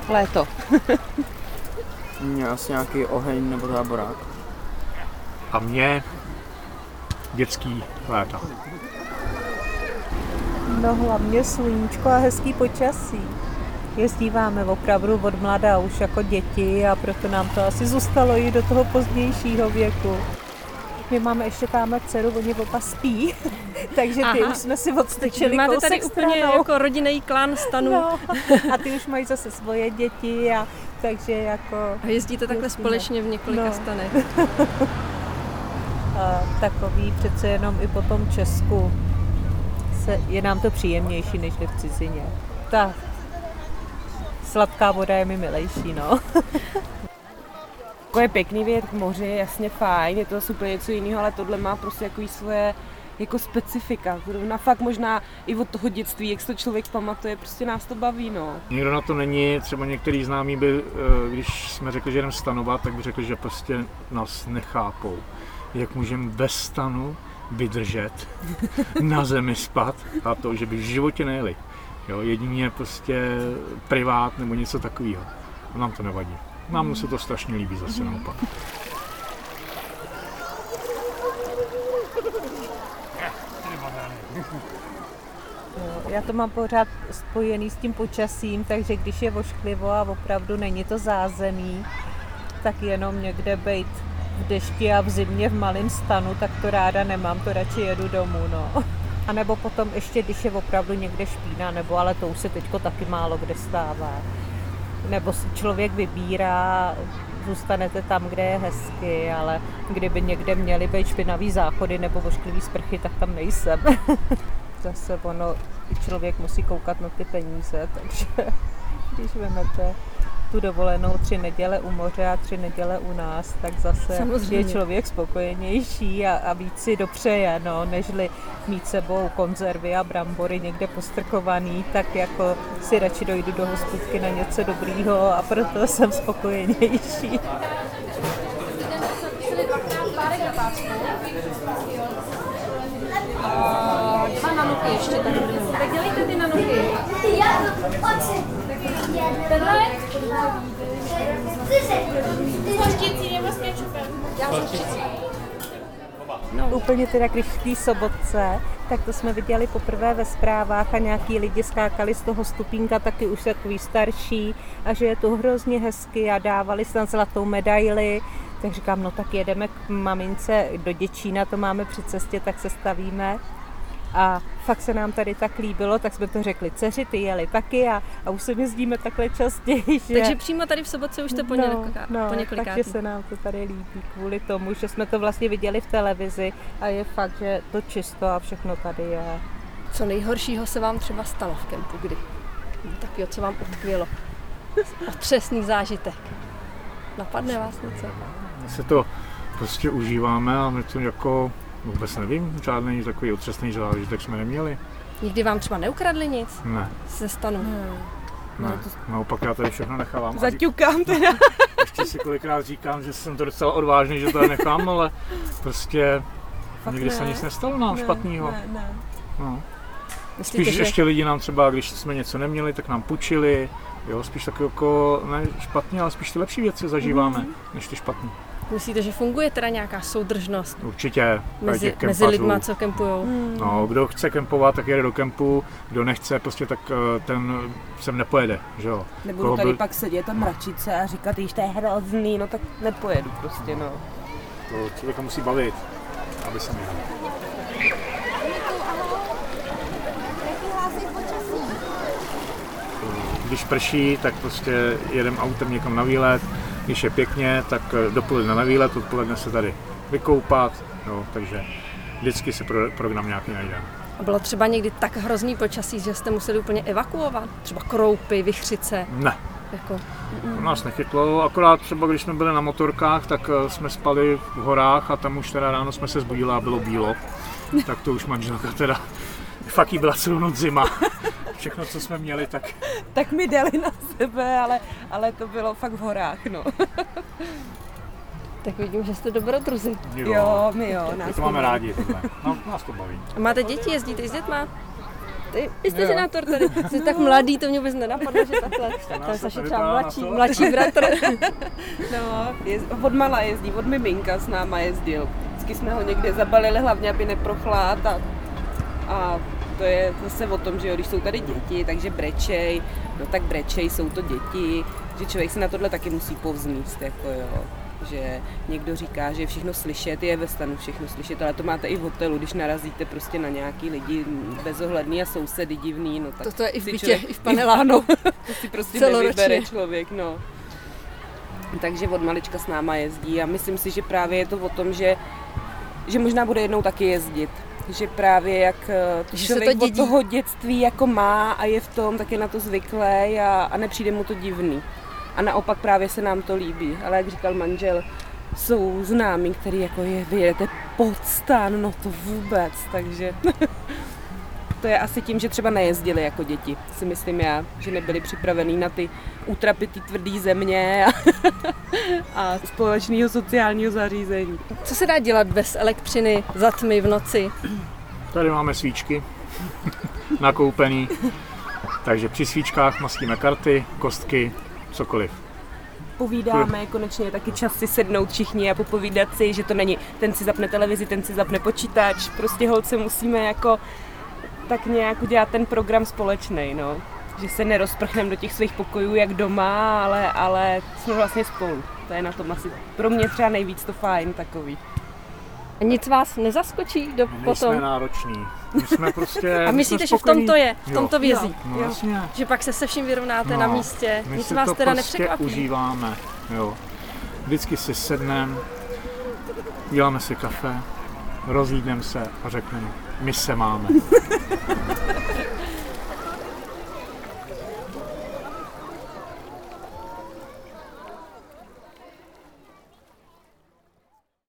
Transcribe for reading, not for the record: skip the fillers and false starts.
Léto. Mě asi nějaký oheň nebo táborák. A mě dětský léta. No hlavně sluníčko a hezký počasí. Jezdíváme opravdu od mladá už jako děti a proto nám to asi zůstalo i do toho pozdějšího věku. My máme ještě tamhle dceru, oni oba spí, takže ty už jsme si odstrčili máte kousek tady úplně stranou. jako rodinný klan stanu. No, a ty už mají zase svoje děti a takže jako... A jezdíte takhle společně v několika stanech. A takový přece jenom i po tom Česku je nám to příjemnější, než v cizině. Ta sladká voda je mi milejší, no. To je pěkný věc k moři, jasně fajn, je to super něco jiného, ale tohle má prostě jako svoje jako specifika. Zrovna fakt možná i od toho dětství, jak se to člověk pamatuje, prostě nás to baví, no. Nikdo na to není, třeba některý známí by, když jsme řekli, že jdeme stanovat, tak by řekli, že prostě nás nechápou. Jak můžeme bez stanu vydržet, na zemi spat a to, že by v životě nejeli. Jo, jedině prostě privát nebo něco takového. A nám to nevadí. Nám se to strašně líbí zase naopak. Já to mám pořád spojený s tím počasím, takže když je vošklivo a opravdu není to zázemí, tak jenom někde bejt v dešti a v zimě v malém stanu, tak to ráda nemám, to radši jedu domů, no. A nebo potom ještě, když je opravdu někde špína, nebo ale to už se teďko taky málo kde stává. Nebo si člověk vybírá, zůstanete tam, kde je hezky, ale kdyby někde měly být špinavý záchody nebo vošklivý sprchy, tak tam nejsem. Zase ono, člověk musí koukat na ty peníze, takže když vezmete tu dovolenou 3 neděle u moře a 3 neděle u nás, tak zase samozřejmě je člověk spokojenější a víc si dopřeje, no, nežli mít sebou konzervy a brambory někde postrkovaný, tak jako si radši dojdu do hospůdky na něco dobrýho a proto jsem spokojenější. A 2 nanuky ještě tady. Tak dělejte ty nanuky. Tenhle? Hořčicí nebo s kečupem? Já s hořčicí. No. Úplně teda, když v té sobotce, tak to jsme viděli poprvé ve zprávách a nějaký lidi skákali z toho stupínka, taky už takový starší a že je to hrozně hezky a dávali snad zlatou medaili. Tak říkám, no tak jedeme k mamince do Děčína, to máme při cestě, tak se stavíme. A fakt se nám tady tak líbilo, tak jsme to řekli dceři, ty jeli taky a už se jezdíme takhle častěji. Že... Takže přímo tady v Sobotce už jste po několikátý. Takže se nám to tady líbí kvůli tomu, že jsme to vlastně viděli v televizi a je fakt, že to čisto a všechno tady je. Co nejhoršího se vám třeba stalo v kempu, kdy? Takového, co vám utkvělo? Otřesný zážitek. Napadne vás něco? My se to prostě užíváme a my to jako vůbec nevím, žádný takový otřesný zážitek jsme neměli. Nikdy vám třeba neukradli nic? Ne. Ze stanu? Ne. Naopak já tady všechno nechávám. Zaťukám teda. Ještě si kolikrát říkám, že jsem to docela odvážný, že to nechám, ale prostě fakt nikdy se nic nestalo nám špatného. Ne. No. Myslíte, Spíš že... ještě lidi nám třeba, když jsme něco neměli, tak nám půjčili. Jo, spíš taky jako, ne špatně, ale spíš ty lepší věci zažíváme, než ty špatný. Myslíte, že funguje teda nějaká soudržnost? Určitě. Mezi lidma, co kempujou? No, kdo chce kempovat, tak jede do kempu, kdo nechce, prostě tak ten sem nepojede, že jo. Nebudu tady pak sedět a mračit se a říkat, že to je hrozný, no tak nepojedu prostě, no. To člověka musí bavit, aby se měl. Když prší, tak prostě jedeme autem někam na výlet, když je pěkně, tak dopoledne na výlet, odpoledne se tady vykoupat, jo, takže vždycky se program nějaký najde. A bylo třeba někdy tak hrozný počasí, že jste museli úplně evakuovat? Třeba kroupy, vichřice? Ne. Jako... To nás nechytlo, akorát třeba když jsme byli na motorkách, tak jsme spali v horách a tam už teda ráno jsme se zbudili a bylo bílo. Tak to už manželka teda, fakt jí byla celou noc zima. Všechno, co jsme měli, tak... Tak mi dali na sebe, ale to bylo fakt v horách, no. Tak vidím, že jste dobrodruzi. My jo, My to máme rádi, tohle. No, nás to baví. A máte děti, jezdíte i s dětma? Jo, Jo, jo, máte děti, jezdíte i s dětma? Vy jste senátor tady. Jste tak mladý, to mě vůbec nenapadlo, že takhle. To je Saši třeba mladší bratr. No, odmala jezdí, od miminka s náma jezdil. Vždycky jsme ho někde zabalili, hlavně aby neprochlád a to je zase o tom, že jo, když jsou tady děti, takže brečej, no tak brečej, jsou to děti, že člověk se na tohle taky musí povzníst, jako jo. Že někdo říká, že je všechno slyšet, je ve stanu všechno slyšet, ale to máte i v hotelu, když narazíte prostě na nějaký lidi bezohledný a sousedy divný, no tak to je i v bytě, člověk, i v panelánu. to si prostě Celoročně. nevybere člověk, no. Takže od malička s náma jezdí a myslím si, že právě je to o tom, že možná bude jednou taky jezdit. Že právě jak člověk od toho dětství jako má a je v tom, tak je na to zvyklý a nepřijde mu to divný. A naopak právě se nám to líbí. Ale jak říkal manžel, jsou známí, který jako vyjedete pod stan, no to vůbec, takže to je asi tím, že třeba nejezdili jako děti, si myslím já, že nebyli připravený na ty útrapy té tvrdý země a společného sociálního zařízení. Co se dá dělat bez elektřiny, za tmy v noci? Tady máme svíčky nakoupený, takže při svíčkách mastíme karty, kostky, cokoliv. Povídáme, konečně je taky čas si sednout všichni a popovídat si, že to není ten si zapne televizi, ten si zapne počítač, prostě holce musíme jako tak nějak udělat ten program společnej, no. Že se nerozprchneme do těch svých pokojů jak doma, ale jsme vlastně spolu. To je na tom asi pro mě třeba nejvíc to fajn takový. A nic vás nezaskočí potom? Nejsme nároční. My jsme prostě, a myslíte, že v tom to je? V tom to vězí? Jo, no jasně. Že pak se vším vyrovnáte na místě? My nic si vás to teda prostě nepřekvapí? užíváme. Jo. Vždycky si sedneme, děláme si kafe, rozlídneme se a řekneme, my se máme.